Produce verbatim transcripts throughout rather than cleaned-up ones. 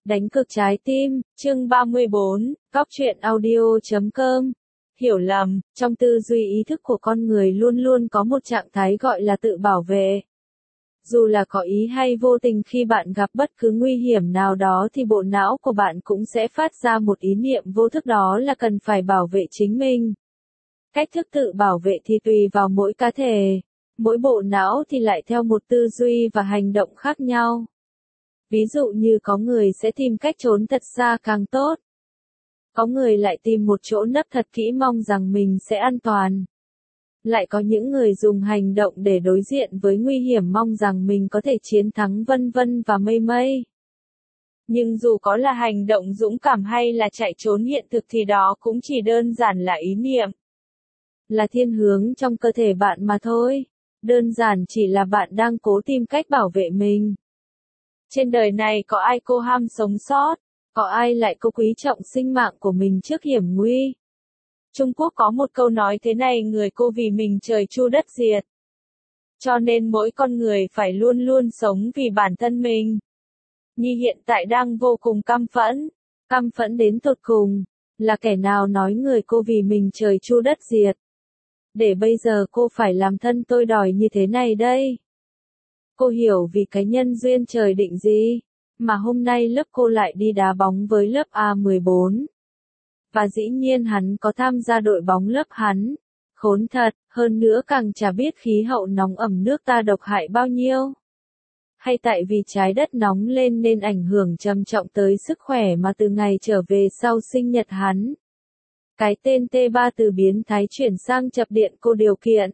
Đánh cược trái tim, chương ba mươi bốn, Cóc truyện audio chấm com. Hiểu lầm, trong tư duy ý thức của con người luôn luôn có một trạng thái gọi là tự bảo vệ. Dù là có ý hay vô tình khi bạn gặp bất cứ nguy hiểm nào đó thì bộ não của bạn cũng sẽ phát ra một ý niệm vô thức đó là cần phải bảo vệ chính mình. Cách thức tự bảo vệ thì tùy vào mỗi cá thể, mỗi bộ não thì lại theo một tư duy và hành động khác nhau. Ví dụ như có người sẽ tìm cách trốn thật xa càng tốt. Có người lại tìm một chỗ nấp thật kỹ mong rằng mình sẽ an toàn. Lại có những người dùng hành động để đối diện với nguy hiểm mong rằng mình có thể chiến thắng vân vân và mây mây. Nhưng dù có là hành động dũng cảm hay là chạy trốn hiện thực thì đó cũng chỉ đơn giản là ý niệm. Là thiên hướng trong cơ thể bạn mà thôi. Đơn giản chỉ là bạn đang cố tìm cách bảo vệ mình. Trên đời này có ai cô ham sống sót, có ai lại cô quý trọng sinh mạng của mình trước hiểm nguy. Trung Quốc có một câu nói thế này: người cô vì mình trời chu đất diệt. Cho nên mỗi con người phải luôn luôn sống vì bản thân mình. Nhi hiện tại đang vô cùng căm phẫn, căm phẫn đến tột cùng, là kẻ nào nói người cô vì mình trời chu đất diệt. Để bây giờ cô phải làm thân tôi đòi như thế này đây. Cô hiểu vì cái nhân duyên trời định gì, mà hôm nay lớp cô lại đi đá bóng với lớp A mười bốn. Và dĩ nhiên hắn có tham gia đội bóng lớp hắn. Khốn thật, hơn nữa càng chả biết khí hậu nóng ẩm nước ta độc hại bao nhiêu. Hay tại vì trái đất nóng lên nên ảnh hưởng trầm trọng tới sức khỏe mà từ ngày trở về sau sinh nhật hắn. Cái tên T ba từ biến thái chuyển sang chập điện cô điều kiện.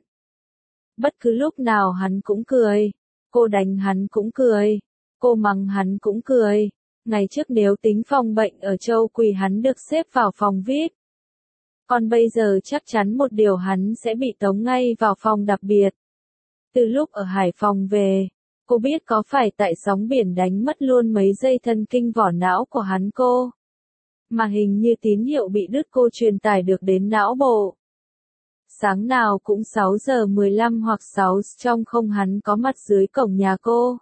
Bất cứ lúc nào hắn cũng cười. Cô đánh hắn cũng cười. Cô mắng hắn cũng cười. Ngày trước nếu tính phòng bệnh ở Châu Quỳ hắn được xếp vào phòng vi ai pi. Còn bây giờ chắc chắn một điều hắn sẽ bị tống ngay vào phòng đặc biệt. Từ lúc ở Hải Phòng về, cô biết có phải tại sóng biển đánh mất luôn mấy dây thần kinh vỏ não của hắn cô. Mà hình như tín hiệu bị đứt cô truyền tải được đến não bộ. Sáng nào cũng sáu giờ mười lăm hoặc sáu trong không hắn có mặt dưới cổng nhà cô.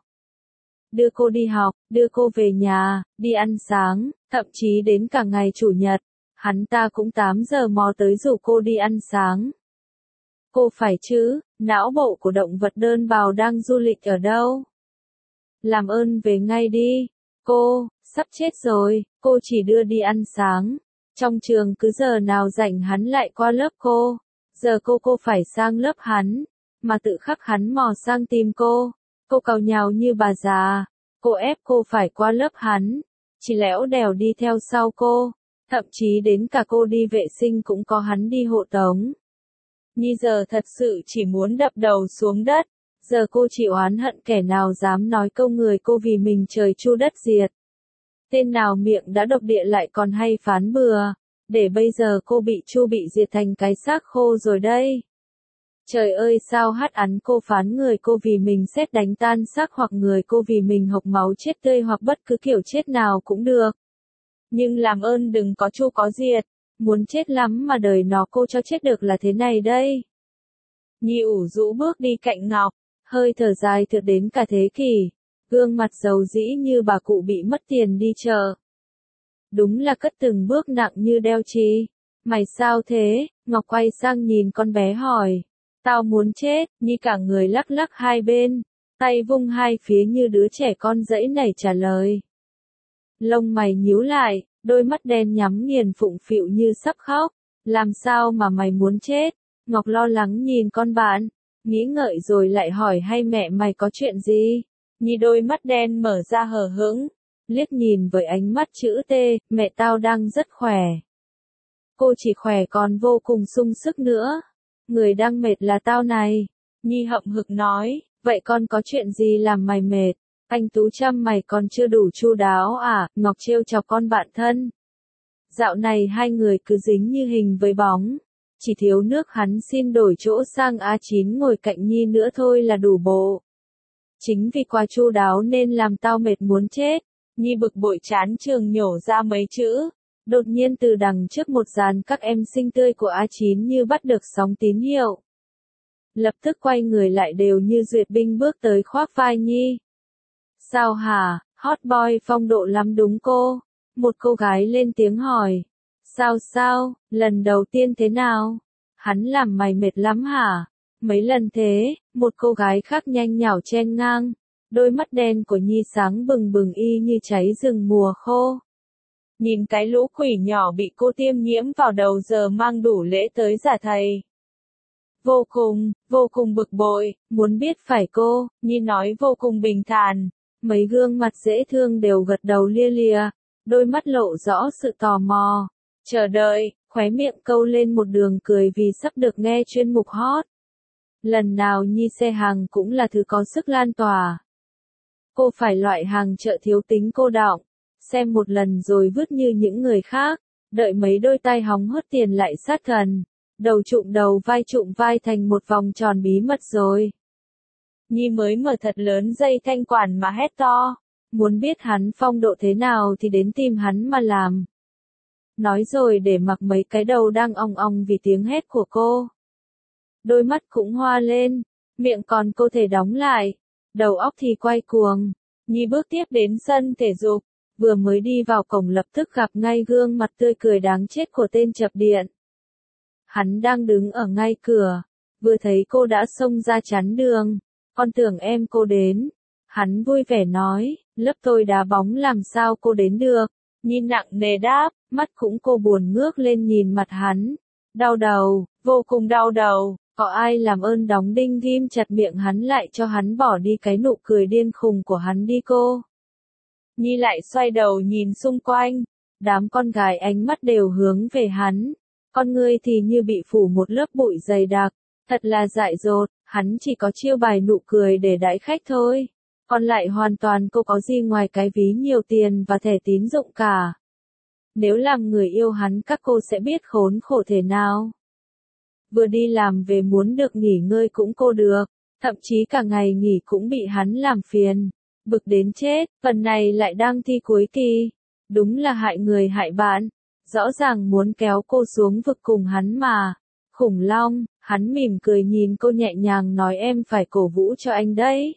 Đưa cô đi học, đưa cô về nhà, đi ăn sáng, thậm chí đến cả ngày Chủ nhật, hắn ta cũng tám giờ mò tới rủ cô đi ăn sáng. Cô phải chứ, não bộ của động vật đơn bào đang du lịch ở đâu? Làm ơn về ngay đi, cô, sắp chết rồi, cô chỉ đưa đi ăn sáng. Trong trường cứ giờ nào rảnh hắn lại qua lớp cô, giờ cô cô phải sang lớp hắn, mà tự khắc hắn mò sang tìm cô. Cô càu nhàu như bà già, cô ép cô phải qua lớp hắn, chỉ lẽo đèo đi theo sau cô, thậm chí đến cả cô đi vệ sinh cũng có hắn đi hộ tống. Nhi giờ thật sự chỉ muốn đập đầu xuống đất, giờ cô chỉ oán hận kẻ nào dám nói câu người cô vì mình trời chu đất diệt. Tên nào miệng đã độc địa lại còn hay phán bừa, để bây giờ cô bị chu bị diệt thành cái xác khô rồi đây. Trời ơi sao hát ắn cô phán người cô vì mình xét đánh tan xác hoặc người cô vì mình hộc máu chết tươi hoặc bất cứ kiểu chết nào cũng được. Nhưng làm ơn đừng có chu có diệt, muốn chết lắm mà đời nó cô cho chết được là thế này đây. Nhi ủ rũ bước đi cạnh Ngọc, hơi thở dài thực đến cả thế kỷ, gương mặt dầu dĩ như bà cụ bị mất tiền đi chợ. Đúng là cất từng bước nặng như đeo chì. Mày sao thế? Ngọc quay sang nhìn con bé hỏi. Tao muốn chết, Nhi cả người lắc lắc hai bên, tay vung hai phía như đứa trẻ con dẫy nảy trả lời. Lông mày nhíu lại, đôi mắt đen nhắm nghiền phụng phịu như sắp khóc. Làm sao mà mày muốn chết? Ngọc lo lắng nhìn con bạn, nghĩ ngợi rồi lại hỏi hay mẹ mày có chuyện gì? Nhi đôi mắt đen mở ra hờ hững, liếc nhìn với ánh mắt chữ T, mẹ tao đang rất khỏe. Cô chỉ khỏe còn vô cùng sung sức nữa. Người đang mệt là tao này. Nhi hậm hực nói, vậy con có chuyện gì làm mày mệt? Anh Tú chăm mày còn chưa đủ chu đáo à? Ngọc trêu chọc con bạn thân. Dạo này hai người cứ dính như hình với bóng. Chỉ thiếu nước hắn xin đổi chỗ sang A chín ngồi cạnh Nhi nữa thôi là đủ bộ. Chính vì quá chu đáo nên làm tao mệt muốn chết. Nhi bực bội chán trường nhổ ra mấy chữ. Đột nhiên từ đằng trước một dàn các em xinh tươi của A chín như bắt được sóng tín hiệu. Lập tức quay người lại đều như duyệt binh bước tới khoác vai Nhi. Sao hả, Hot boy phong độ lắm đúng cô? Một cô gái lên tiếng hỏi. Sao sao, lần đầu tiên thế nào? Hắn làm mày mệt lắm hả? Mấy lần thế, một cô gái khác nhanh nhảu chen ngang. Đôi mắt đen của Nhi sáng bừng bừng y như cháy rừng mùa khô. Nhìn cái lũ quỷ nhỏ bị cô tiêm nhiễm vào đầu giờ mang đủ lễ tới giả thầy. Vô cùng, vô cùng bực bội, muốn biết phải cô, Nhi nói vô cùng bình thản. Mấy gương mặt dễ thương đều gật đầu lia lịa, đôi mắt lộ rõ sự tò mò. Chờ đợi, khóe miệng câu lên một đường cười vì sắp được nghe chuyên mục hot. Lần nào Nhi xe hàng cũng là thứ có sức lan tỏa. Cô phải loại hàng chợ thiếu tính cô đọng, xem một lần rồi vứt như những người khác, đợi mấy đôi tay hóng hớt tiền lại sát gần, đầu trụm đầu vai trụm vai thành một vòng tròn bí mật rồi. Nhi mới mở thật lớn dây thanh quản mà hét to, muốn biết hắn phong độ thế nào thì đến tìm hắn mà làm. Nói rồi để mặc mấy cái đầu đang ong ong vì tiếng hét của cô. Đôi mắt cũng hoa lên, miệng còn cô thể đóng lại, đầu óc thì quay cuồng. Nhi bước tiếp đến sân thể dục, vừa mới đi vào cổng lập tức gặp ngay gương mặt tươi cười đáng chết của tên chập điện. Hắn đang đứng ở ngay cửa, vừa thấy cô đã xông ra chắn đường, con tưởng em cô đến. Hắn vui vẻ nói, lớp tôi đá bóng làm sao cô đến được. Nhi nặng nề đáp, mắt cũng cô buồn ngước lên nhìn mặt hắn. Đau đầu, vô cùng đau đầu, có ai làm ơn đóng đinh ghim chặt miệng hắn lại cho hắn bỏ đi cái nụ cười điên khùng của hắn đi cô. Nhi lại xoay đầu nhìn xung quanh, đám con gái ánh mắt đều hướng về hắn. Con người thì như bị phủ một lớp bụi dày đặc, thật là dại dột, hắn chỉ có chiêu bài nụ cười để đãi khách thôi. Còn lại hoàn toàn cô có gì ngoài cái ví nhiều tiền và thẻ tín dụng cả. Nếu làm người yêu hắn các cô sẽ biết khốn khổ thế nào. Vừa đi làm về muốn được nghỉ ngơi cũng cô được, thậm chí cả ngày nghỉ cũng bị hắn làm phiền. Bực đến chết, phần này lại đang thi cuối kỳ. Đúng là hại người hại bạn. Rõ ràng muốn kéo cô xuống vực cùng hắn mà. Khủng long, hắn mỉm cười nhìn cô nhẹ nhàng nói em phải cổ vũ cho anh đấy.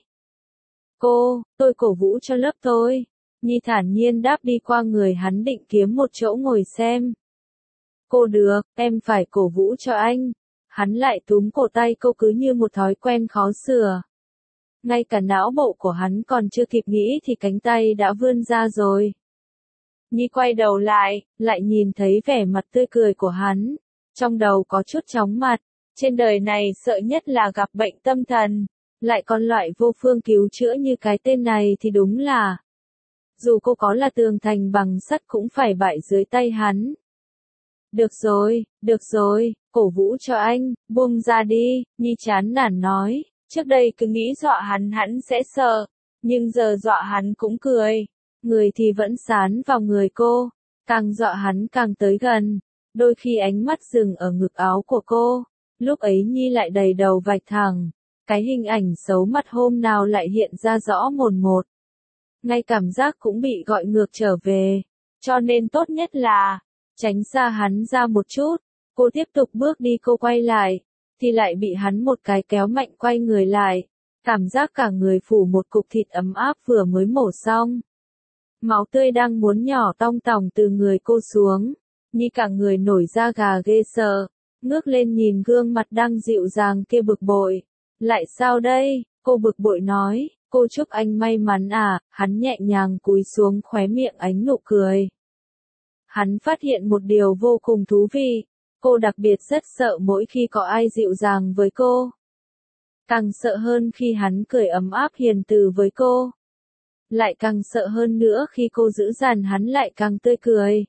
Cô, tôi cổ vũ cho lớp tôi. Nhi thản nhiên đáp đi qua người hắn định kiếm một chỗ ngồi xem. Cô được, em phải cổ vũ cho anh. Hắn lại túm cổ tay cô cứ như một thói quen khó sửa. Ngay cả não bộ của hắn còn chưa kịp nghĩ thì cánh tay đã vươn ra rồi. Nhi quay đầu lại, lại nhìn thấy vẻ mặt tươi cười của hắn. Trong đầu có chút chóng mặt, trên đời này sợ nhất là gặp bệnh tâm thần. Lại còn loại vô phương cứu chữa như cái tên này thì đúng là. Dù cô có là tường thành bằng sắt cũng phải bại dưới tay hắn. Được rồi, được rồi, cổ vũ cho anh, buông ra đi, Nhi chán nản nói. Trước đây cứ nghĩ dọa hắn hắn sẽ sợ, nhưng giờ dọa hắn cũng cười. Người thì vẫn sán vào người cô, càng dọa hắn càng tới gần. Đôi khi ánh mắt dừng ở ngực áo của cô, lúc ấy Nhi lại đầy đầu vạch thẳng. Cái hình ảnh xấu mặt hôm nào lại hiện ra rõ mồn một. Ngay cảm giác cũng bị gọi ngược trở về, cho nên tốt nhất là tránh xa hắn ra một chút. Cô tiếp tục bước đi, cô quay lại, thì lại bị hắn một cái kéo mạnh quay người lại. Cảm giác cả người phủ một cục thịt ấm áp vừa mới mổ xong. Máu tươi đang muốn nhỏ tong tòng từ người cô xuống, Nhi cả người nổi da gà ghê sợ, ngước lên nhìn gương mặt đang dịu dàng kia bực bội. Lại sao đây? Cô bực bội nói, cô chúc anh may mắn à, hắn nhẹ nhàng cúi xuống khóe miệng ánh nụ cười. Hắn phát hiện một điều vô cùng thú vị, cô đặc biệt rất sợ mỗi khi có ai dịu dàng với cô. Càng sợ hơn khi hắn cười ấm áp hiền từ với cô. Lại càng sợ hơn nữa khi cô giữ dằn hắn lại càng tươi cười.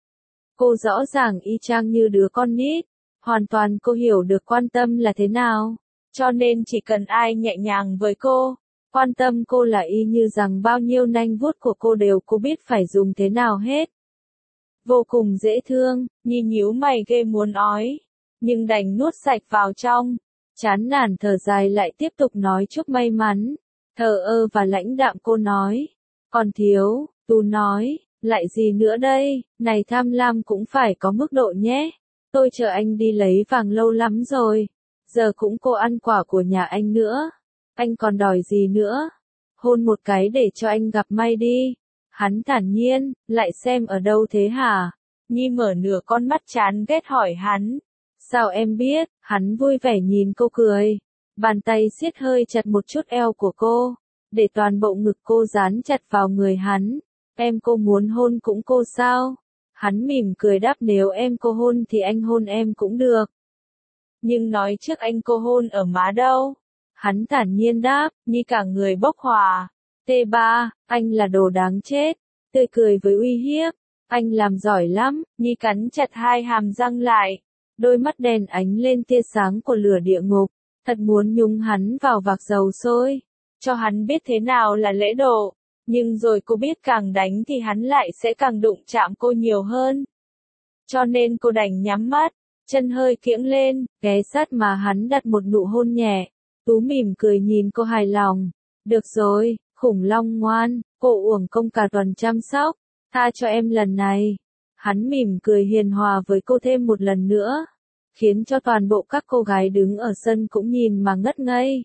Cô rõ ràng y chang như đứa con nít, hoàn toàn cô hiểu được quan tâm là thế nào. Cho nên chỉ cần ai nhẹ nhàng với cô, quan tâm cô là y như rằng bao nhiêu nanh vuốt của cô đều cô biết phải dùng thế nào hết. Vô cùng dễ thương, Nhi nhíu mày ghê muốn ói, nhưng đành nuốt sạch vào trong. Chán nản thở dài lại tiếp tục nói chúc may mắn. Thờ ơ và lãnh đạm cô nói. Còn thiếu, Tú nói, lại gì nữa đây, này tham lam cũng phải có mức độ nhé. Tôi chờ anh đi lấy vàng lâu lắm rồi. Giờ cũng cô ăn quả của nhà anh nữa. Anh còn đòi gì nữa? hôn một cái để cho anh gặp may đi. Hắn thản nhiên, lại xem ở đâu thế hả? Nhi mở nửa con mắt chán ghét hỏi hắn. Sao em biết? Hắn vui vẻ nhìn cô cười. Bàn tay siết hơi chặt một chút eo của cô, để toàn bộ ngực cô dán chặt vào người hắn. Em cô muốn hôn cũng cô sao? Hắn mỉm cười đáp nếu em cô hôn thì anh hôn em cũng được. Nhưng nói trước anh cô hôn ở má đâu? Hắn thản nhiên đáp, Nhi cả người bốc hỏa. T ba, anh là đồ đáng chết. Tươi cười với uy hiếp. Anh làm giỏi lắm. Nhi cắn chặt hai hàm răng lại. Đôi mắt đèn ánh lên tia sáng của lửa địa ngục. Thật muốn nhúng hắn vào vạc dầu sôi. Cho hắn biết thế nào là lễ độ. Nhưng rồi cô biết càng đánh thì hắn lại sẽ càng đụng chạm cô nhiều hơn. Cho nên cô đành nhắm mắt. Chân hơi kiễng lên, ghé sát mà hắn đặt một nụ hôn nhẹ. Tú mỉm cười nhìn cô hài lòng. Được rồi, khủng long ngoan, cô uổng công cả tuần chăm sóc. Tha cho em lần này. Hắn mỉm cười hiền hòa với cô thêm một lần nữa. Khiến cho toàn bộ các cô gái đứng ở sân cũng nhìn mà ngất ngây.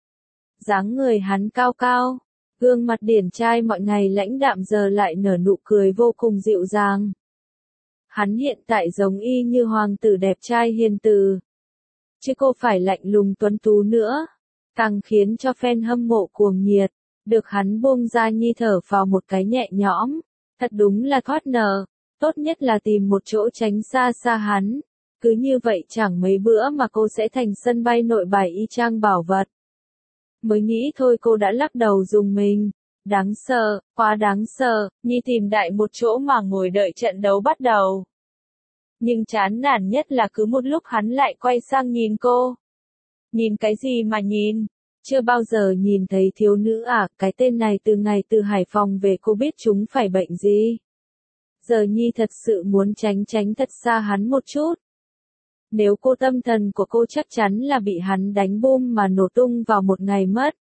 Dáng người hắn cao cao. Gương mặt điển trai mọi ngày lãnh đạm giờ lại nở nụ cười vô cùng dịu dàng. Hắn hiện tại giống y như hoàng tử đẹp trai hiền từ. Chứ cô phải lạnh lùng tuấn tú nữa. Càng khiến cho fan hâm mộ cuồng nhiệt. Được hắn buông ra Nhi thở vào một cái nhẹ nhõm. Thật đúng là thoát nở. Tốt nhất là tìm một chỗ tránh xa xa hắn. Cứ như vậy chẳng mấy bữa mà cô sẽ thành sân bay nội bài y chang bảo vật. Mới nghĩ thôi cô đã lắc đầu rùng mình. Đáng sợ, quá đáng sợ, Nhi tìm đại một chỗ mà ngồi đợi trận đấu bắt đầu. Nhưng chán nản nhất là cứ một lúc hắn lại quay sang nhìn cô. Nhìn cái gì mà nhìn? Chưa bao giờ nhìn thấy thiếu nữ à, cái tên này từ ngày từ Hải Phòng về cô biết chúng phải bệnh gì. Giờ Nhi thật sự muốn tránh tránh thật xa hắn một chút. Nếu cô tâm thần của cô chắc chắn là bị hắn đánh bom mà nổ tung vào một ngày mất.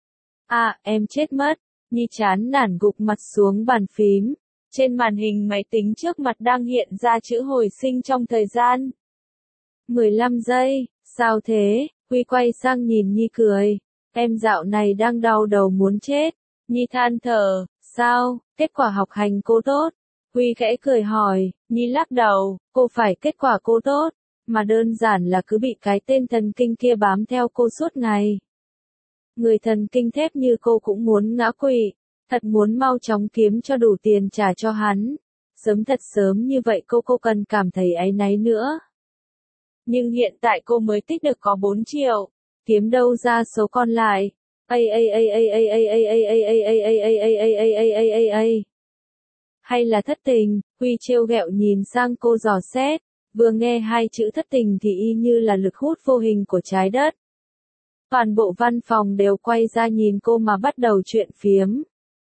À, em chết mất. Nhi chán nản gục mặt xuống bàn phím. Trên màn hình máy tính trước mặt đang hiện ra chữ hồi sinh trong thời gian. mười lăm giây, sao thế? Huy quay sang nhìn Nhi cười. Em dạo này đang đau đầu muốn chết. Nhi than thở, sao, kết quả học hành cô tốt? Huy khẽ cười hỏi, Nhi lắc đầu, cô phải kết quả cô tốt. Mà đơn giản là cứ bị cái tên thần kinh kia bám theo cô suốt ngày. Người thần kinh thép như cô cũng muốn ngã quỵ, thật muốn mau chóng kiếm cho đủ tiền trả cho hắn. Sớm thật sớm như vậy cô cô cần cảm thấy áy náy nữa. Nhưng hiện tại cô mới tích được có bốn triệu, kiếm đâu ra số còn lại. Ây ây ây ây ây ây ây ây ây ây ây ây ây ây ây ây ây ây ây ây. Hay là thất tình? Huy trêu ghẹo nhìn sang cô dò xét. Vừa nghe hai chữ thất tình thì y như là lực hút vô hình của trái đất. Toàn bộ văn phòng đều quay ra nhìn cô mà bắt đầu chuyện phiếm.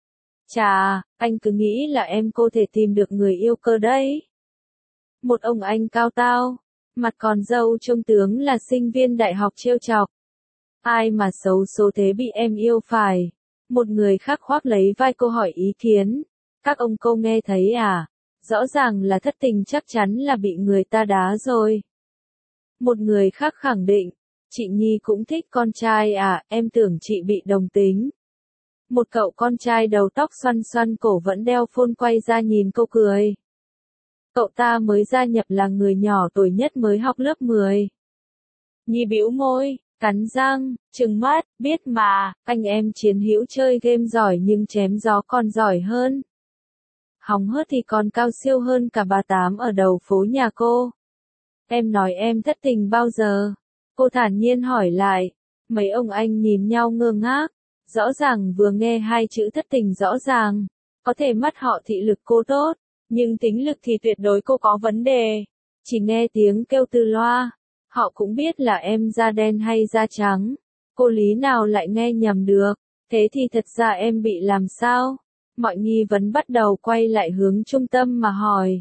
Chà, anh cứ nghĩ là em cô thể tìm được người yêu cơ đấy. Một ông anh cao tao, mặt còn râu trông tướng là sinh viên đại học trêu chọc. Ai mà xấu số thế bị em yêu phải. Một người khác khoác lấy vai cô hỏi ý kiến. Các ông cô nghe thấy à? Rõ ràng là thất tình chắc chắn là bị người ta đá rồi. Một người khác khẳng định, chị Nhi cũng thích con trai à, em tưởng chị bị đồng tính. Một cậu con trai đầu tóc xoăn xoăn cổ vẫn đeo phone quay ra nhìn cô cười. Cậu ta mới gia nhập là người nhỏ tuổi nhất mới học lớp mười. Nhi bĩu môi, cắn răng, trừng mắt, biết mà, anh em chiến hữu chơi game giỏi nhưng chém gió còn giỏi hơn. Hóng hớt thì còn cao siêu hơn cả bà Tám ở đầu phố nhà cô. Em nói em thất tình bao giờ? Cô thản nhiên hỏi lại. Mấy ông anh nhìn nhau ngơ ngác. Rõ ràng vừa nghe hai chữ thất tình rõ ràng. Có thể mắt họ thị lực cô tốt. Nhưng tính lực thì tuyệt đối cô có vấn đề. Chỉ nghe tiếng kêu từ loa. Họ cũng biết là em da đen hay da trắng. Cô lý nào lại nghe nhầm được. Thế thì thật ra em bị làm sao? Mọi nghi vấn bắt đầu quay lại hướng trung tâm mà hỏi.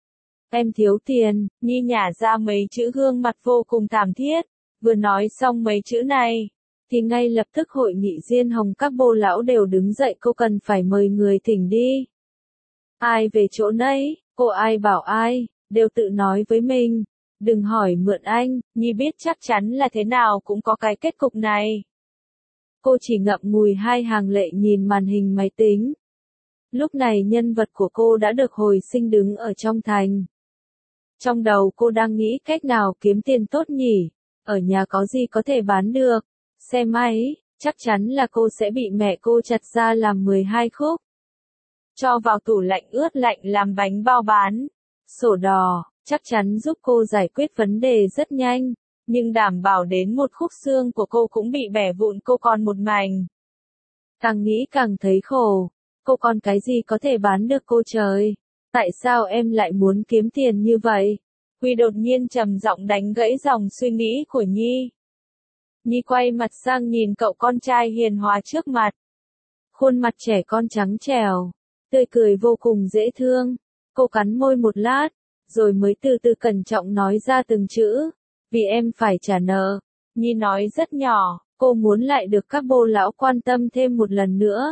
Em thiếu tiền, Nhi nhả ra mấy chữ gương mặt vô cùng thảm thiết. Vừa nói xong mấy chữ này, thì ngay lập tức hội nghị diên hồng các bô lão đều đứng dậy cô cần phải mời người thỉnh đi. Ai về chỗ nấy, cô ai bảo ai, đều tự nói với mình. Đừng hỏi mượn anh, Nhi biết chắc chắn là thế nào cũng có cái kết cục này. Cô chỉ ngậm ngùi hai hàng lệ nhìn màn hình máy tính. Lúc này nhân vật của cô đã được hồi sinh đứng ở trong thành. Trong đầu cô đang nghĩ cách nào kiếm tiền tốt nhỉ, ở nhà có gì có thể bán được, xe máy, chắc chắn là cô sẽ bị mẹ cô chặt ra làm mười hai khúc. Cho vào tủ lạnh ướt lạnh làm bánh bao bán. Sổ đỏ, chắc chắn giúp cô giải quyết vấn đề rất nhanh, nhưng đảm bảo đến một khúc xương của cô cũng bị bẻ vụn cô còn một mảnh. Càng nghĩ càng thấy khổ, cô còn cái gì có thể bán được cô trời? Tại sao em lại muốn kiếm tiền như vậy? Huy đột nhiên trầm giọng đánh gãy dòng suy nghĩ của Nhi. Nhi quay mặt sang nhìn cậu con trai hiền hòa trước mặt. Khuôn mặt trẻ con trắng trẻo, tươi cười vô cùng dễ thương. Cô cắn môi một lát, rồi mới từ từ cẩn trọng nói ra từng chữ. Vì em phải trả nợ. Nhi nói rất nhỏ, cô muốn lại được các bô lão quan tâm thêm một lần nữa.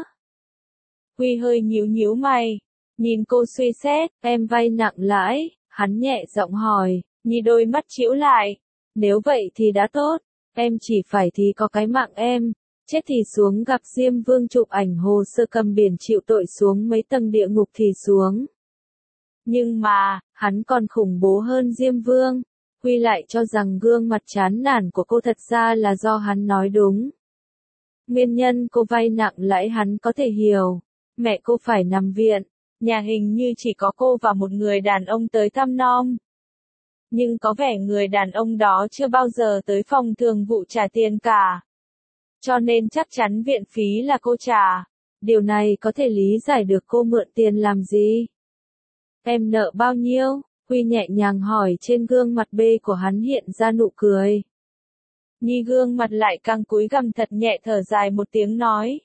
Huy hơi nhíu nhíu mày, nhìn cô suy xét, em vay nặng lãi, hắn nhẹ giọng hỏi, Nhi đôi mắt trĩu lại. Nếu vậy thì đã tốt, em chỉ phải thì có cái mạng em, chết thì xuống gặp Diêm Vương chụp ảnh hồ sơ cầm biển chịu tội xuống mấy tầng địa ngục thì xuống. Nhưng mà, hắn còn khủng bố hơn Diêm Vương. Huy lại cho rằng gương mặt chán nản của cô thật ra là do hắn nói đúng. Nguyên nhân cô vay nặng lãi hắn có thể hiểu. Mẹ cô phải nằm viện, nhà hình như chỉ có cô và một người đàn ông tới thăm nom. Nhưng có vẻ người đàn ông đó chưa bao giờ tới phòng thường vụ trả tiền cả. Cho nên chắc chắn viện phí là cô trả. Điều này có thể lý giải được cô mượn tiền làm gì. Em nợ bao nhiêu? Huy nhẹ nhàng hỏi, trên gương mặt bê của hắn hiện ra nụ cười. Nhi gương mặt lại căng cúi gằm thật nhẹ thở dài một tiếng nói.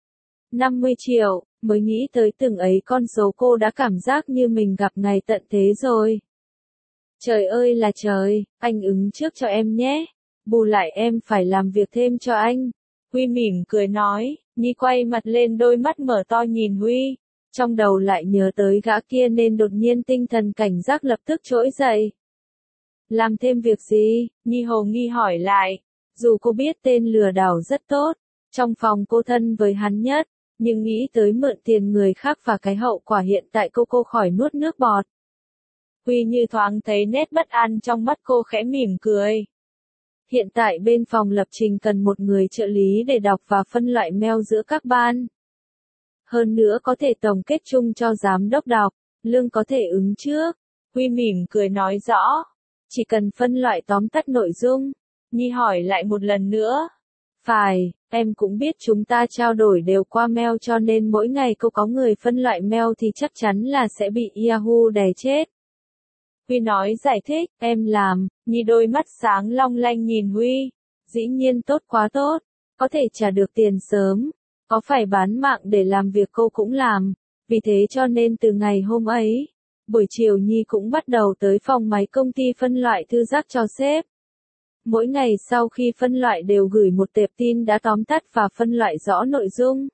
năm mươi triệu, mới nghĩ tới từng ấy con số cô đã cảm giác như mình gặp ngày tận thế rồi. Trời ơi là trời, anh ứng trước cho em nhé. Bù lại em phải làm việc thêm cho anh. Huy mỉm cười nói, Nhi quay mặt lên đôi mắt mở to nhìn Huy. Trong đầu lại nhớ tới gã kia nên đột nhiên tinh thần cảnh giác lập tức trỗi dậy. Làm thêm việc gì? Nhi hồ nghi hỏi lại. Dù cô biết tên lừa đảo rất tốt, trong phòng cô thân với hắn nhất, nhưng nghĩ tới mượn tiền người khác và cái hậu quả hiện tại cô cô khỏi nuốt nước bọt. Huy như thoáng thấy nét bất an trong mắt cô khẽ mỉm cười. Hiện tại bên phòng lập trình cần một người trợ lý để đọc và phân loại mail giữa các ban. Hơn nữa có thể tổng kết chung cho giám đốc đọc, lương có thể ứng trước. Huy mỉm cười nói rõ. Chỉ cần phân loại tóm tắt nội dung. Nhi hỏi lại một lần nữa. Phải, em cũng biết chúng ta trao đổi đều qua mail cho nên mỗi ngày cô có người phân loại mail thì chắc chắn là sẽ bị Yahoo đè chết. Huy nói giải thích, em làm. Nhi đôi mắt sáng long lanh nhìn Huy. Dĩ nhiên tốt quá tốt, có thể trả được tiền sớm. Có phải bán mạng để làm việc cô cũng làm, vì thế cho nên từ ngày hôm ấy, buổi chiều Nhi cũng bắt đầu tới phòng máy công ty phân loại thư giác cho sếp. Mỗi ngày sau khi phân loại đều gửi một tệp tin đã tóm tắt và phân loại rõ nội dung.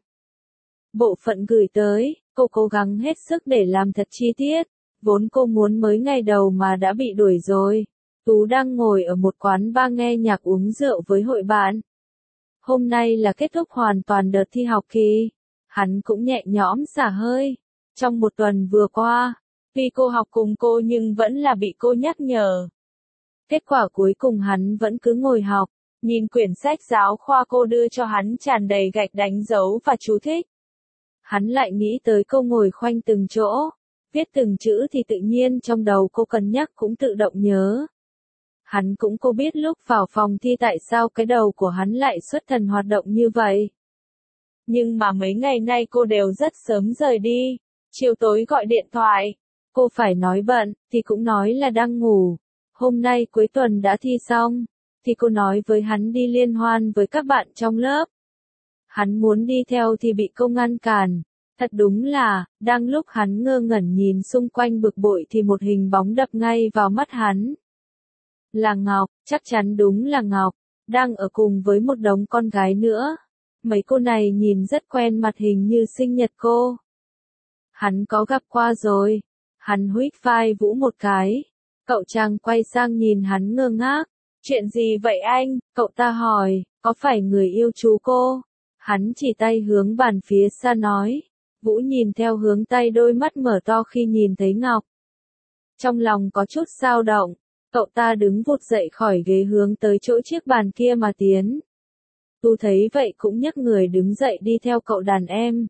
Bộ phận gửi tới, cô cố gắng hết sức để làm thật chi tiết, vốn cô muốn mới ngày đầu mà đã bị đuổi rồi. Tú đang ngồi ở một quán bar nghe nhạc uống rượu với hội bạn. Hôm nay là kết thúc hoàn toàn đợt thi học kỳ. Hắn cũng nhẹ nhõm xả hơi. Trong một tuần vừa qua, tuy cô học cùng cô nhưng vẫn là bị cô nhắc nhở. Kết quả cuối cùng hắn vẫn cứ ngồi học, nhìn quyển sách giáo khoa cô đưa cho hắn tràn đầy gạch đánh dấu và chú thích. Hắn lại nghĩ tới cô ngồi khoanh từng chỗ, viết từng chữ thì tự nhiên trong đầu cô cân nhắc cũng tự động nhớ. Hắn cũng cô biết lúc vào phòng thi tại sao cái đầu của hắn lại xuất thần hoạt động như vậy. Nhưng mà mấy ngày nay cô đều rất sớm rời đi, chiều tối gọi điện thoại. Cô phải nói bận, thì cũng nói là đang ngủ. Hôm nay cuối tuần đã thi xong, thì cô nói với hắn đi liên hoan với các bạn trong lớp. Hắn muốn đi theo thì bị cô ngăn cản. Thật đúng là, đang lúc hắn ngơ ngẩn nhìn xung quanh bực bội thì một hình bóng đập ngay vào mắt hắn. Là Ngọc, chắc chắn đúng là Ngọc, đang ở cùng với một đống con gái nữa. Mấy cô này nhìn rất quen mặt hình như sinh nhật cô. Hắn có gặp qua rồi. Hắn huých vai Vũ một cái. Cậu chàng quay sang nhìn hắn ngơ ngác. Chuyện gì vậy anh? Cậu ta hỏi, có phải người yêu chú cô? Hắn chỉ tay hướng bàn phía xa nói. Vũ nhìn theo hướng tay, đôi mắt mở to khi nhìn thấy Ngọc. Trong lòng có chút dao động, cậu ta đứng vụt dậy khỏi ghế hướng tới chỗ chiếc bàn kia mà tiến. Tu thấy vậy cũng nhấc người đứng dậy đi theo cậu đàn em.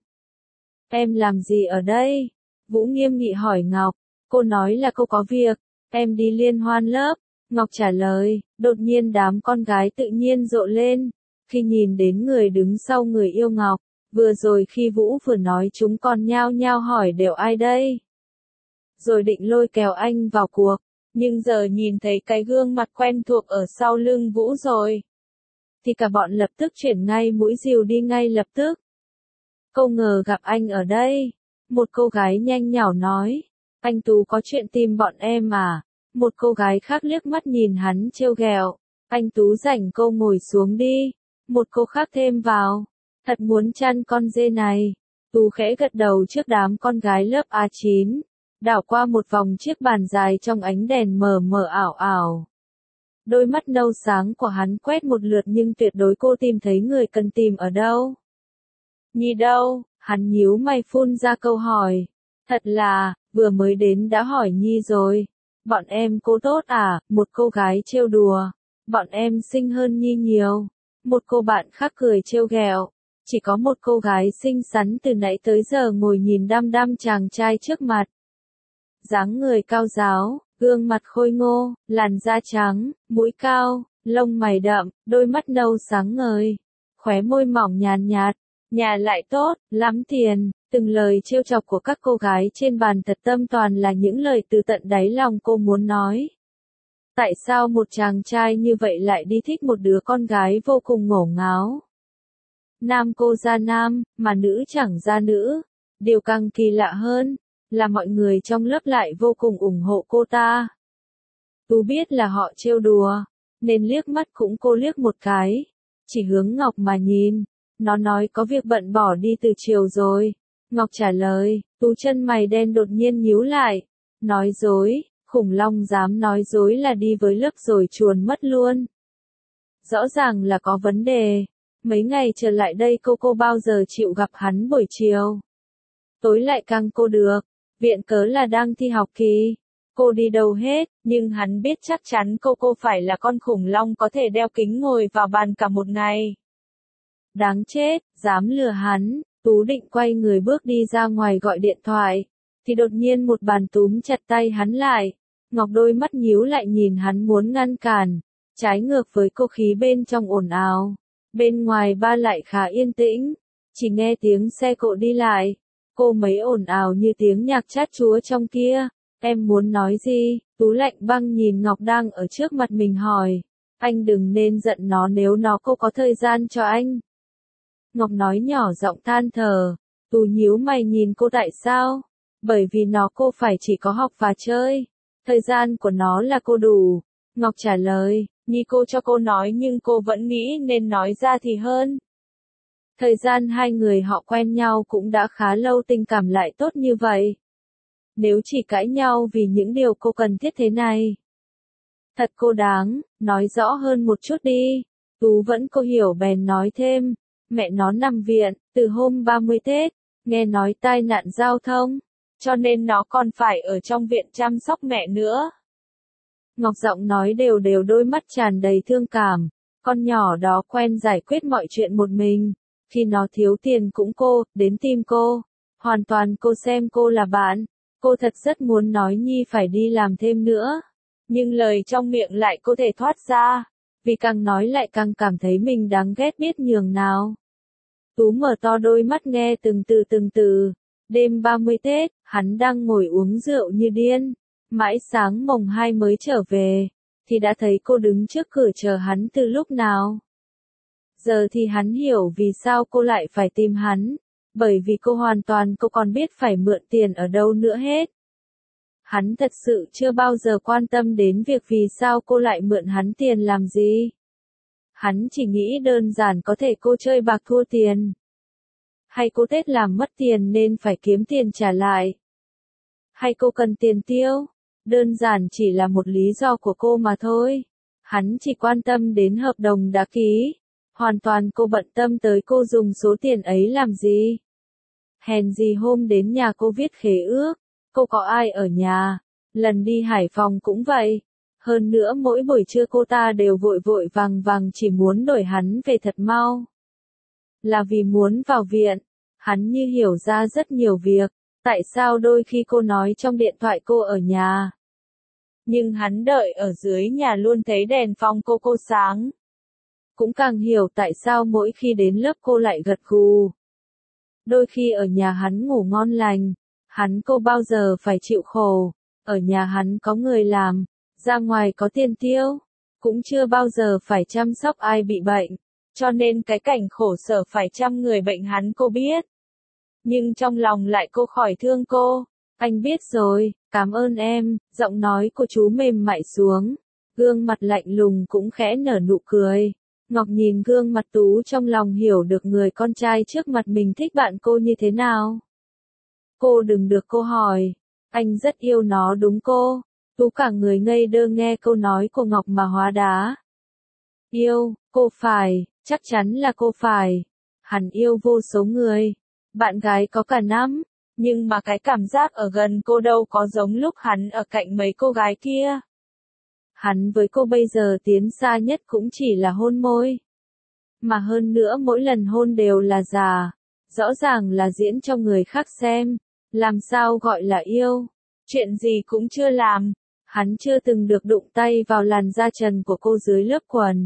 Em làm gì ở đây? Vũ nghiêm nghị hỏi Ngọc. Cô nói là cô có việc, em đi liên hoan lớp. Ngọc trả lời. Đột nhiên đám con gái tự nhiên rộ lên, khi nhìn đến người đứng sau người yêu Ngọc. Vừa rồi khi Vũ vừa nói chúng còn nhao nhao hỏi đều ai đây? Rồi định lôi kéo anh vào cuộc, nhưng giờ nhìn thấy cái gương mặt quen thuộc ở sau lưng Vũ rồi, thì cả bọn lập tức chuyển ngay mũi dìu đi ngay lập tức. Cô ngờ gặp anh ở đây. Một cô gái nhanh nhảu nói. Anh Tú có chuyện tìm bọn em à? Một cô gái khác liếc mắt nhìn hắn trêu ghẹo. Anh Tú rảnh cô ngồi xuống đi. Một cô khác thêm vào. Thật muốn chăn con dê này. Tú khẽ gật đầu trước đám con gái lớp A chín. Đảo qua một vòng chiếc bàn dài trong ánh đèn mờ mờ ảo ảo. Đôi mắt nâu sáng của hắn quét một lượt nhưng tuyệt đối cô tìm thấy người cần tìm ở đâu. Nhi đâu? Hắn nhíu mày phun ra câu hỏi. Thật là, vừa mới đến đã hỏi Nhi rồi. Bọn em cô tốt à? Một cô gái trêu đùa. Bọn em xinh hơn Nhi nhiều. Một cô bạn khác cười trêu ghẹo. Chỉ có một cô gái xinh xắn từ nãy tới giờ ngồi nhìn đăm đăm chàng trai trước mặt. Dáng người cao ráo, gương mặt khôi ngô, làn da trắng, mũi cao, lông mày đậm, đôi mắt nâu sáng ngời, khóe môi mỏng nhàn nhạt, nhà lại tốt, lắm tiền. Từng lời trêu chọc của các cô gái trên bàn thật tâm toàn là những lời từ tận đáy lòng cô muốn nói. Tại sao một chàng trai như vậy lại đi thích một đứa con gái vô cùng ngổ ngáo? Nam cô ra nam, mà nữ chẳng ra nữ. Điều càng kỳ lạ hơn là mọi người trong lớp lại vô cùng ủng hộ cô ta. Tú biết là họ trêu đùa, nên liếc mắt cũng cô liếc một cái, chỉ hướng Ngọc mà nhìn. Nó nói có việc bận bỏ đi từ chiều rồi. Ngọc trả lời. Tú chân mày đen đột nhiên nhíu lại. Nói dối, khủng long dám nói dối là đi với lớp rồi chuồn mất luôn. Rõ ràng là có vấn đề. Mấy ngày trở lại đây cô cô bao giờ chịu gặp hắn buổi chiều. Tối lại căng cô được. Viện cớ là đang thi học kỳ. Cô đi đâu hết, nhưng hắn biết chắc chắn cô cô phải là con khủng long có thể đeo kính ngồi vào bàn cả một ngày. Đáng chết, dám lừa hắn. Tú định quay người bước đi ra ngoài gọi điện thoại, thì đột nhiên một bàn túm chặt tay hắn lại. Ngọc đôi mắt nhíu lại nhìn hắn muốn ngăn cản, trái ngược với cô khí bên trong ồn ào. Bên ngoài ba lại khá yên tĩnh, chỉ nghe tiếng xe cộ đi lại. Cô mấy ồn ào như tiếng nhạc chát chúa trong kia. Em muốn nói gì? Tú lạnh băng nhìn Ngọc đang ở trước mặt mình hỏi. Anh đừng nên giận nó nếu nó cô có thời gian cho anh. Ngọc nói nhỏ giọng than thở. Tú nhíu mày nhìn cô tại sao? Bởi vì nó cô phải chỉ có học và chơi. Thời gian của nó là cô đủ. Ngọc trả lời. Nhi cô cho cô nói nhưng cô vẫn nghĩ nên nói ra thì hơn. Thời gian hai người họ quen nhau cũng đã khá lâu, tình cảm lại tốt như vậy. Nếu chỉ cãi nhau vì những điều cô cần thiết thế này. Thật cô đáng, nói rõ hơn một chút đi. Tú vẫn cô hiểu bèn nói thêm. Mẹ nó nằm viện, từ hôm ba mươi Tết, nghe nói tai nạn giao thông, cho nên nó còn phải ở trong viện chăm sóc mẹ nữa. Ngọc giọng nói đều đều, đôi mắt tràn đầy thương cảm. Con nhỏ đó quen giải quyết mọi chuyện một mình. Khi nó thiếu tiền cũng cô, đến tìm cô. Hoàn toàn cô xem cô là bạn. Cô thật rất muốn nói Nhi phải đi làm thêm nữa. Nhưng lời trong miệng lại cô thể thoát ra. Vì càng nói lại càng cảm thấy mình đáng ghét biết nhường nào. Tú mở to đôi mắt nghe từng từ từng từ. Đêm ba mươi Tết, hắn đang ngồi uống rượu như điên. Mãi sáng mồng hai mới trở về, thì đã thấy cô đứng trước cửa chờ hắn từ lúc nào. Giờ thì hắn hiểu vì sao cô lại phải tìm hắn. Bởi vì cô hoàn toàn cô còn biết phải mượn tiền ở đâu nữa hết. Hắn thật sự chưa bao giờ quan tâm đến việc vì sao cô lại mượn hắn tiền làm gì. Hắn chỉ nghĩ đơn giản có thể cô chơi bạc thua tiền. Hay cô Tết làm mất tiền nên phải kiếm tiền trả lại. Hay cô cần tiền tiêu. Đơn giản chỉ là một lý do của cô mà thôi. Hắn chỉ quan tâm đến hợp đồng đã ký. Hoàn toàn cô bận tâm tới cô dùng số tiền ấy làm gì. Hèn gì hôm đến nhà cô viết khế ước, cô có ai ở nhà, lần đi Hải Phòng cũng vậy. Hơn nữa mỗi buổi trưa cô ta đều vội vội vàng vàng chỉ muốn đuổi hắn về thật mau. Là vì muốn vào viện, hắn như hiểu ra rất nhiều việc, tại sao đôi khi cô nói trong điện thoại cô ở nhà. Nhưng hắn đợi ở dưới nhà luôn thấy đèn phòng cô cô sáng. Cũng càng hiểu tại sao mỗi khi đến lớp cô lại gật gù. Đôi khi ở nhà hắn ngủ ngon lành, hắn cô bao giờ phải chịu khổ, ở nhà hắn có người làm, ra ngoài có tiền tiêu, cũng chưa bao giờ phải chăm sóc ai bị bệnh, cho nên cái cảnh khổ sở phải chăm người bệnh hắn cô biết. Nhưng trong lòng lại cô khỏi thương cô, anh biết rồi, cảm ơn em, giọng nói của chú mềm mại xuống, gương mặt lạnh lùng cũng khẽ nở nụ cười. Ngọc nhìn gương mặt Tú trong lòng hiểu được người con trai trước mặt mình thích bạn cô như thế nào. Cô đừng được cô hỏi, anh rất yêu nó đúng cô. Tú cả người ngây đơ nghe câu nói của Ngọc mà hóa đá. Yêu, cô phải, chắc chắn là cô phải. Hắn yêu vô số người, bạn gái có cả năm, nhưng mà cái cảm giác ở gần cô đâu có giống lúc hắn ở cạnh mấy cô gái kia. Hắn với cô bây giờ tiến xa nhất cũng chỉ là hôn môi. Mà hơn nữa mỗi lần hôn đều là giả, rõ ràng là diễn cho người khác xem, làm sao gọi là yêu, chuyện gì cũng chưa làm, hắn chưa từng được đụng tay vào làn da trần của cô dưới lớp quần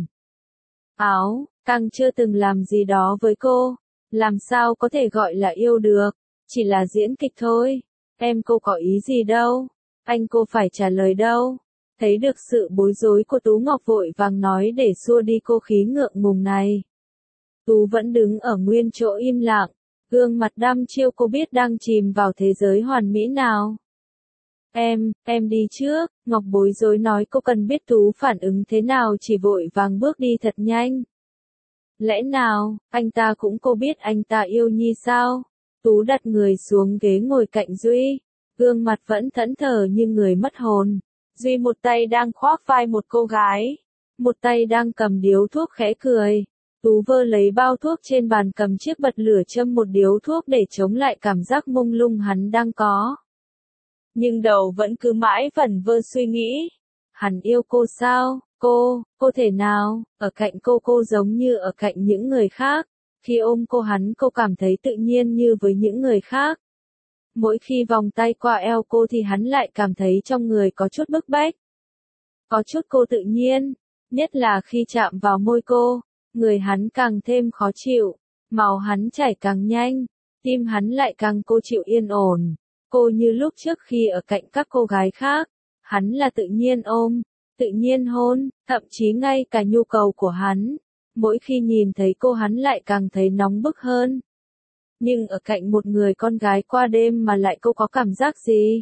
áo, càng chưa từng làm gì đó với cô, làm sao có thể gọi là yêu được, chỉ là diễn kịch thôi, em cô có ý gì đâu, anh cô phải trả lời đâu. Thấy được sự bối rối của Tú Ngọc vội vàng nói để xua đi cô khí ngượng ngùng này. Tú vẫn đứng ở nguyên chỗ im lặng, gương mặt đăm chiêu cô biết đang chìm vào thế giới hoàn mỹ nào. Em, em đi trước, Ngọc bối rối nói cô cần biết Tú phản ứng thế nào chỉ vội vàng bước đi thật nhanh. Lẽ nào, anh ta cũng cô biết anh ta yêu Nhi sao? Tú đặt người xuống ghế ngồi cạnh Duy, gương mặt vẫn thẫn thờ như người mất hồn. Duy một tay đang khoác vai một cô gái, một tay đang cầm điếu thuốc khẽ cười. Tú vơ lấy bao thuốc trên bàn cầm chiếc bật lửa châm một điếu thuốc để chống lại cảm giác mông lung hắn đang có. Nhưng đầu vẫn cứ mãi vẩn vơ suy nghĩ. Hắn yêu cô sao? Cô, cô thể nào, ở cạnh cô cô giống như ở cạnh những người khác. Khi ôm cô hắn cô cảm thấy tự nhiên như với những người khác. Mỗi khi vòng tay qua eo cô thì hắn lại cảm thấy trong người có chút bức bách. Có chút cô tự nhiên, nhất là khi chạm vào môi cô, người hắn càng thêm khó chịu, máu hắn chảy càng nhanh, tim hắn lại càng cô chịu yên ổn. Cô như lúc trước khi ở cạnh các cô gái khác, hắn là tự nhiên ôm, tự nhiên hôn, thậm chí ngay cả nhu cầu của hắn. Mỗi khi nhìn thấy cô hắn lại càng thấy nóng bức hơn. Nhưng ở cạnh một người con gái qua đêm mà lại cô có cảm giác gì?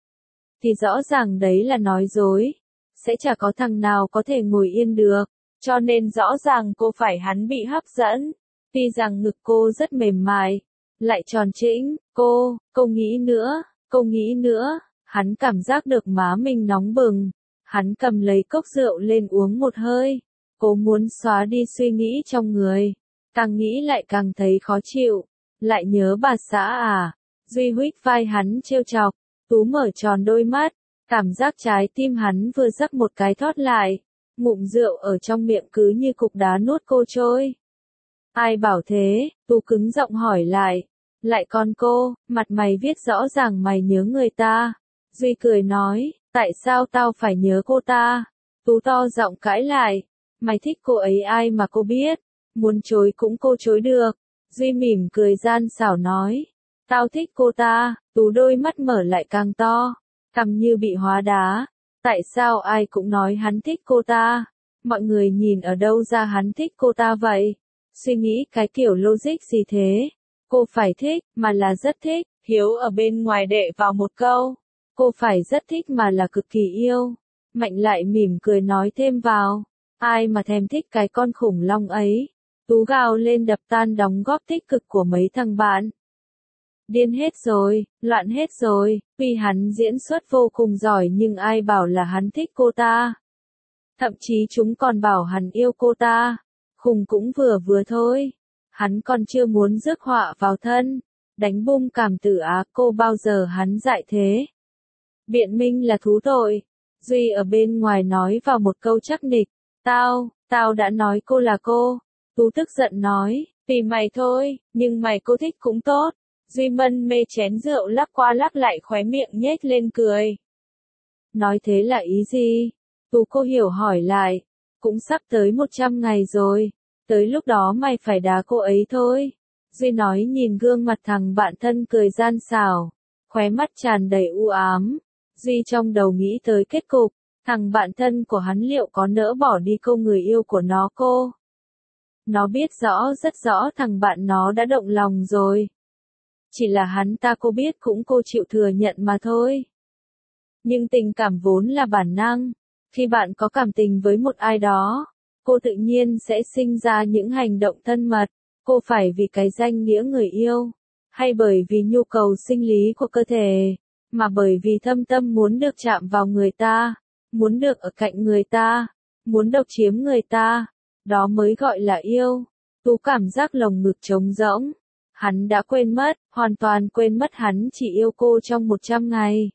Thì rõ ràng đấy là nói dối. Sẽ chả có thằng nào có thể ngồi yên được. Cho nên rõ ràng cô phải hắn bị hấp dẫn. Tuy rằng ngực cô rất mềm mại. Lại tròn trĩnh. Cô, cô nghĩ nữa, cô nghĩ nữa. Hắn cảm giác được má mình nóng bừng. Hắn cầm lấy cốc rượu lên uống một hơi. Cô muốn xóa đi suy nghĩ trong người. Càng nghĩ lại càng thấy khó chịu. Lại nhớ bà xã à? Duy huých vai hắn trêu chọc. Tú mở tròn đôi mắt. Cảm giác trái tim hắn vừa rắc một cái thót lại. Ngụm rượu ở trong miệng cứ như cục đá nuốt cô trôi. Ai bảo thế? Tú cứng giọng hỏi lại. Lại còn cô, mặt mày viết rõ ràng mày nhớ người ta. Duy cười nói, tại sao tao phải nhớ cô ta? Tú to giọng cãi lại. Mày thích cô ấy ai mà cô biết? Muốn chối cũng cô chối được. Duy mỉm cười gian xảo nói. Tao thích cô ta. Tú đôi mắt mở lại càng to. Cằm như bị hóa đá. Tại sao ai cũng nói hắn thích cô ta? Mọi người nhìn ở đâu ra hắn thích cô ta vậy? Suy nghĩ cái kiểu logic gì thế? Cô phải thích, mà là rất thích. Hiếu ở bên ngoài đệ vào một câu. Cô phải rất thích mà là cực kỳ yêu. Mạnh lại mỉm cười nói thêm vào. Ai mà thèm thích cái con khủng long ấy? Tú gào lên đập tan đóng góp tích cực của mấy thằng bạn. Điên hết rồi, loạn hết rồi, tuy hắn diễn xuất vô cùng giỏi nhưng ai bảo là hắn thích cô ta. Thậm chí chúng còn bảo hắn yêu cô ta. Khùng cũng vừa vừa thôi. Hắn còn chưa muốn rước họa vào thân. Đánh bung cảm tử á, cô bao giờ hắn dạy thế. Biện minh là thú tội. Duy ở bên ngoài nói vào một câu chắc nịch. Tao, tao đã nói cô là cô. Tú tức giận nói, vì mày thôi, nhưng mày cô thích cũng tốt. Duy mân mê chén rượu lắc qua lắc lại khóe miệng nhếch lên cười. Nói thế là ý gì? Tú cô hiểu hỏi lại. Cũng sắp tới một trăm ngày rồi. Tới lúc đó mày phải đá cô ấy thôi. Duy nói nhìn gương mặt thằng bạn thân cười gian xảo. Khóe mắt tràn đầy u ám. Duy trong đầu nghĩ tới kết cục. Thằng bạn thân của hắn liệu có nỡ bỏ đi cô người yêu của nó cô? Nó biết rõ rất rõ thằng bạn nó đã động lòng rồi. Chỉ là hắn ta cô biết cũng cô chịu thừa nhận mà thôi. Nhưng tình cảm vốn là bản năng. Khi bạn có cảm tình với một ai đó, cô tự nhiên sẽ sinh ra những hành động thân mật. Cô phải vì cái danh nghĩa người yêu, hay bởi vì nhu cầu sinh lý của cơ thể, mà bởi vì thâm tâm muốn được chạm vào người ta, muốn được ở cạnh người ta, muốn độc chiếm người ta. Đó mới gọi là yêu. Tú cảm giác lồng ngực trống rỗng. Hắn đã quên mất, hoàn toàn quên mất hắn chỉ yêu cô trong một trăm ngày.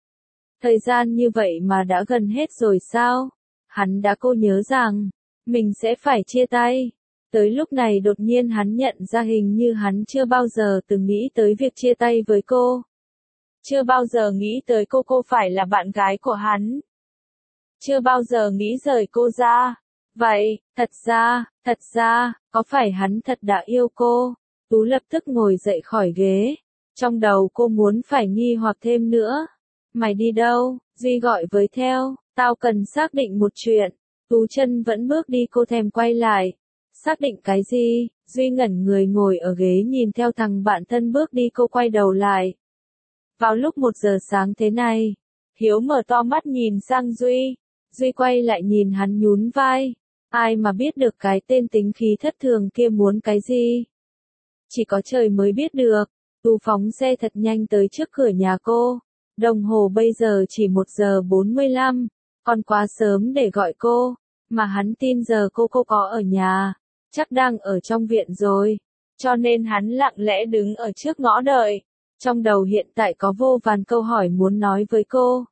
Thời gian như vậy mà đã gần hết rồi sao? Hắn đã cô nhớ rằng, mình sẽ phải chia tay. Tới lúc này đột nhiên hắn nhận ra hình như hắn chưa bao giờ từng nghĩ tới việc chia tay với cô. Chưa bao giờ nghĩ tới cô cô phải là bạn gái của hắn. Chưa bao giờ nghĩ rời cô ra. Vậy, thật ra, thật ra, có phải hắn thật đã yêu cô? Tú lập tức ngồi dậy khỏi ghế. Trong đầu cô muốn phải nghi hoặc thêm nữa. Mày đi đâu? Duy gọi với theo. Tao cần xác định một chuyện. Tú chân vẫn bước đi cô thèm quay lại. Xác định cái gì? Duy ngẩn người ngồi ở ghế nhìn theo thằng bạn thân bước đi cô quay đầu lại. Vào lúc một giờ sáng thế này, Hiếu mở to mắt nhìn sang Duy. Duy quay lại nhìn hắn nhún vai. Ai mà biết được cái tên tính khí thất thường kia muốn cái gì? Chỉ có trời mới biết được. Tú phóng xe thật nhanh tới trước cửa nhà cô. Đồng hồ bây giờ chỉ một giờ bốn mươi lăm, còn quá sớm để gọi cô. Mà hắn tin giờ cô cô có ở nhà, chắc đang ở trong viện rồi. Cho nên hắn lặng lẽ đứng ở trước ngõ đợi. Trong đầu hiện tại có vô vàn câu hỏi muốn nói với cô.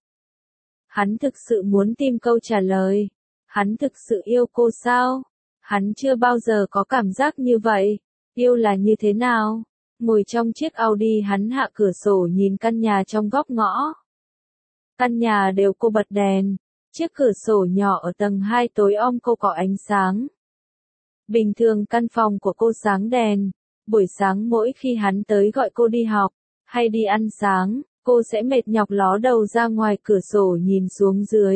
Hắn thực sự muốn tìm câu trả lời. Hắn thực sự yêu cô sao? Hắn chưa bao giờ có cảm giác như vậy. Yêu là như thế nào? Ngồi trong chiếc Audi hắn hạ cửa sổ nhìn căn nhà trong góc ngõ. Căn nhà đều cô bật đèn. Chiếc cửa sổ nhỏ ở tầng hai tối om cô có ánh sáng. Bình thường căn phòng của cô sáng đèn. Buổi sáng mỗi khi hắn tới gọi cô đi học, hay đi ăn sáng, cô sẽ mệt nhọc ló đầu ra ngoài cửa sổ nhìn xuống dưới.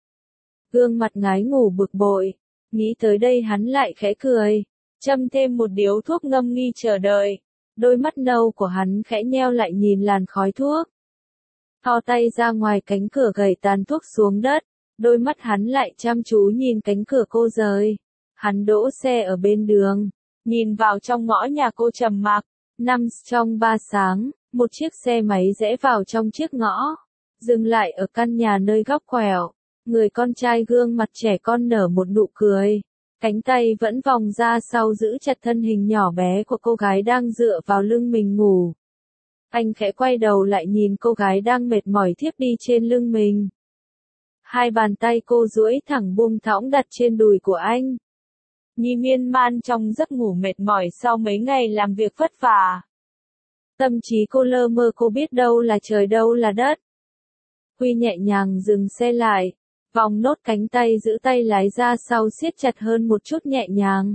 Gương mặt ngái ngủ bực bội. Nghĩ tới đây hắn lại khẽ cười. Châm thêm một điếu thuốc ngâm nghi chờ đợi. Đôi mắt nâu của hắn khẽ nheo lại nhìn làn khói thuốc. Thò tay ra ngoài cánh cửa gầy tàn thuốc xuống đất. Đôi mắt hắn lại chăm chú nhìn cánh cửa cô rời. Hắn đỗ xe ở bên đường. Nhìn vào trong ngõ nhà cô trầm mặc. Năm trong ba sáng, một chiếc xe máy rẽ vào trong chiếc ngõ. Dừng lại ở căn nhà nơi góc quẹo. Người con trai gương mặt trẻ con nở một nụ cười. Cánh tay vẫn vòng ra sau giữ chặt thân hình nhỏ bé của cô gái đang dựa vào lưng mình ngủ. Anh khẽ quay đầu lại nhìn cô gái đang mệt mỏi thiếp đi trên lưng mình. Hai bàn tay cô duỗi thẳng buông thõng đặt trên đùi của anh. Nhi miên man trong giấc ngủ mệt mỏi sau mấy ngày làm việc vất vả. Tâm trí cô lơ mơ cô biết đâu là trời đâu là đất. Huy nhẹ nhàng dừng xe lại. Vòng nốt cánh tay giữ tay lái ra sau siết chặt hơn một chút nhẹ nhàng.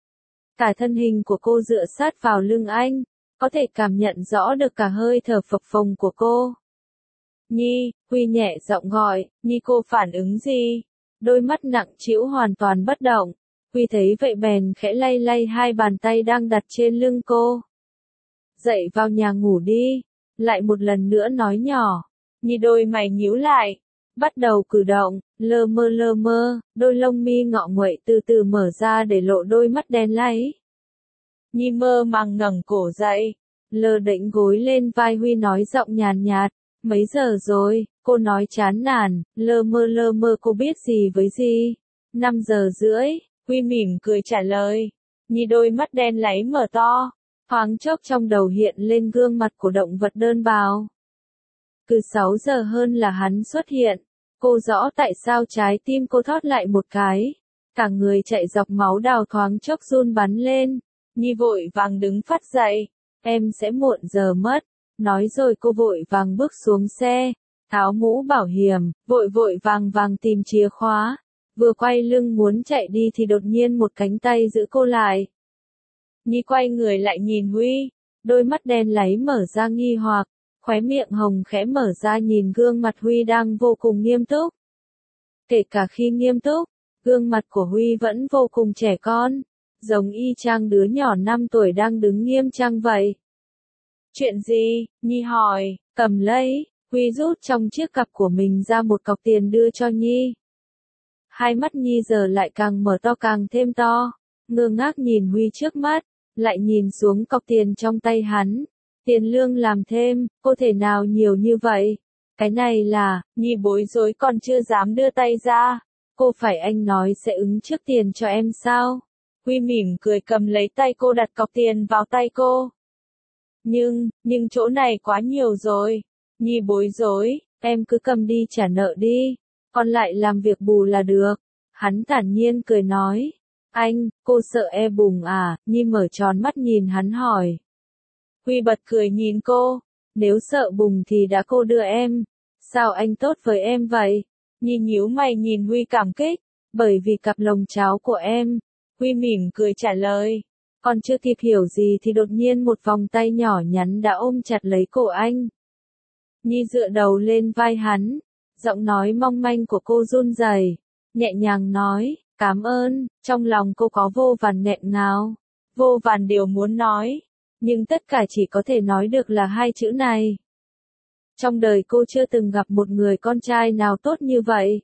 Cả thân hình của cô dựa sát vào lưng anh, có thể cảm nhận rõ được cả hơi thở phập phồng của cô. Nhi, Huy nhẹ giọng gọi, Nhi cô phản ứng gì? Đôi mắt nặng trĩu hoàn toàn bất động. Huy thấy vậy bèn khẽ lay lay hai bàn tay đang đặt trên lưng cô. Dậy vào nhà ngủ đi. Lại một lần nữa nói nhỏ. Nhi đôi mày nhíu lại. Bắt đầu cử động, lơ mơ lơ mơ, đôi lông mi ngọ nguậy từ từ mở ra để lộ đôi mắt đen láy. Nhi mơ màng ngẩng cổ dậy, lơ đễnh gối lên vai Huy nói giọng nhàn nhạt, mấy giờ rồi? Cô nói chán nản, lơ mơ lơ mơ cô biết gì với gì? Năm giờ rưỡi, Huy mỉm cười trả lời. Nhi đôi mắt đen láy mở to, thoáng chốc trong đầu hiện lên gương mặt của động vật đơn bào. Cứ sáu giờ hơn là hắn xuất hiện, cô rõ tại sao trái tim cô thót lại một cái. Cả người chạy dọc máu đào thoáng chốc run bắn lên. Nhi vội vàng đứng phát dậy. Em sẽ muộn giờ mất. Nói rồi cô vội vàng bước xuống xe, tháo mũ bảo hiểm, vội vội vàng vàng tìm chìa khóa. Vừa quay lưng muốn chạy đi thì đột nhiên một cánh tay giữ cô lại. Nhi quay người lại nhìn Huy, đôi mắt đen láy mở ra nghi hoặc, khóe miệng hồng khẽ mở ra nhìn gương mặt Huy đang vô cùng nghiêm túc. Kể cả khi nghiêm túc, gương mặt của Huy vẫn vô cùng trẻ con, giống y chang đứa nhỏ năm tuổi đang đứng nghiêm trang vậy. Chuyện gì? Nhi hỏi, cầm lấy. Huy rút trong chiếc cặp của mình ra một cọc tiền đưa cho Nhi. Hai mắt Nhi giờ lại càng mở to càng thêm to, ngơ ngác nhìn Huy trước mắt, lại nhìn xuống cọc tiền trong tay hắn. Tiền lương làm thêm, cô thể nào nhiều như vậy? Cái này là, Nhi bối rối còn chưa dám đưa tay ra. Cô phải anh nói sẽ ứng trước tiền cho em sao? Huy mỉm cười cầm lấy tay cô đặt cọc tiền vào tay cô. Nhưng, nhưng chỗ này quá nhiều rồi. Nhi bối rối, em cứ cầm đi trả nợ đi, còn lại làm việc bù là được. Hắn thản nhiên cười nói. Anh, cô sợ e bùng à? Nhi mở tròn mắt nhìn hắn hỏi. Huy bật cười nhìn cô. Nếu sợ bùng thì đã cô đưa em. Sao anh tốt với em vậy? Nhi nhíu mày nhìn Huy cảm kích. Bởi vì cặp lồng cháo của em. Huy mỉm cười trả lời. Còn chưa kịp hiểu gì thì đột nhiên một vòng tay nhỏ nhắn đã ôm chặt lấy cổ anh. Nhi dựa đầu lên vai hắn, giọng nói mong manh của cô run rẩy, nhẹ nhàng nói, cảm ơn. Trong lòng cô có vô vàn nghẹn ngào, vô vàn điều muốn nói, nhưng tất cả chỉ có thể nói được là hai chữ này. Trong đời cô chưa từng gặp một người con trai nào tốt như vậy.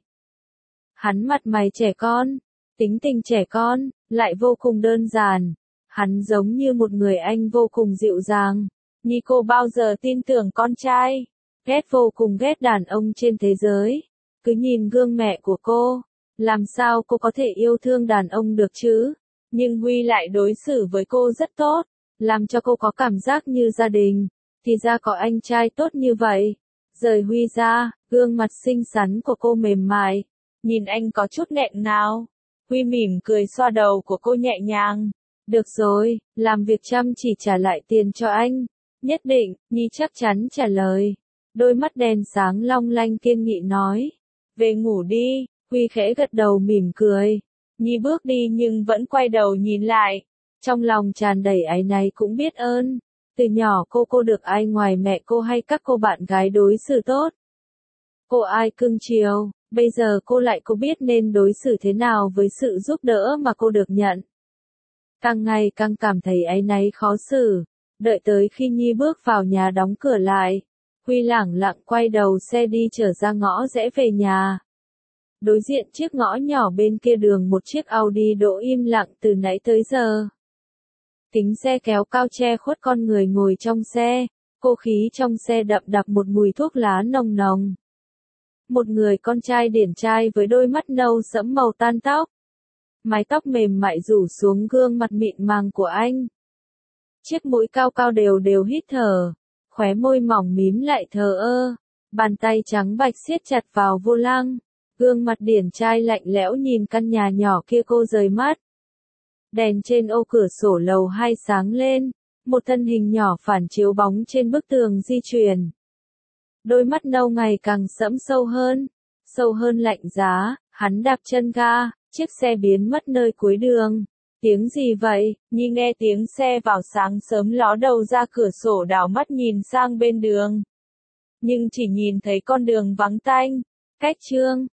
Hắn mặt mày trẻ con, tính tình trẻ con, lại vô cùng đơn giản. Hắn giống như một người anh vô cùng dịu dàng. Nhi cô bao giờ tin tưởng con trai, ghét vô cùng ghét đàn ông trên thế giới. Cứ nhìn gương mẹ của cô, làm sao cô có thể yêu thương đàn ông được chứ? Nhưng Huy lại đối xử với cô rất tốt, làm cho cô có cảm giác như gia đình. Thì ra có anh trai tốt như vậy. Rời Huy ra, gương mặt xinh xắn của cô mềm mại, nhìn anh có chút nghẹn ngào. Huy mỉm cười xoa đầu của cô nhẹ nhàng. Được rồi, làm việc chăm chỉ trả lại tiền cho anh. Nhất định, Nhi chắc chắn trả lời. Đôi mắt đen sáng long lanh kiên nghị nói. Về ngủ đi. Huy khẽ gật đầu mỉm cười. Nhi bước đi nhưng vẫn quay đầu nhìn lại. Trong lòng tràn đầy áy náy cũng biết ơn. Từ nhỏ cô cô được ai ngoài mẹ cô hay các cô bạn gái đối xử tốt. Cô ai cưng chiều, bây giờ cô lại có biết nên đối xử thế nào với sự giúp đỡ mà cô được nhận. Càng ngày càng cảm thấy áy náy khó xử. Đợi tới khi Nhi bước vào nhà đóng cửa lại, Huy lẳng lặng quay đầu xe đi trở ra ngõ rẽ về nhà. Đối diện chiếc ngõ nhỏ bên kia đường một chiếc Audi đỗ im lặng từ nãy tới giờ. Kính xe kéo cao che khuất con người ngồi trong xe, cô khí trong xe đậm đặc một mùi thuốc lá nồng nồng. Một người con trai điển trai với đôi mắt nâu sẫm màu tan tóc. Mái tóc mềm mại rủ xuống gương mặt mịn màng của anh. Chiếc mũi cao cao đều đều hít thở, khóe môi mỏng mím lại thờ ơ, bàn tay trắng bạch siết chặt vào vô lăng, gương mặt điển trai lạnh lẽo nhìn căn nhà nhỏ kia cô rời mắt. Đèn trên ô cửa sổ lầu hai sáng lên, một thân hình nhỏ phản chiếu bóng trên bức tường di chuyển. Đôi mắt nâu ngày càng sẫm sâu hơn, sâu hơn lạnh giá, hắn đạp chân ga, chiếc xe biến mất nơi cuối đường. Tiếng gì vậy? Nhi nghe tiếng xe vào sáng sớm ló đầu ra cửa sổ đảo mắt nhìn sang bên đường. Nhưng chỉ nhìn thấy con đường vắng tanh, cách trương,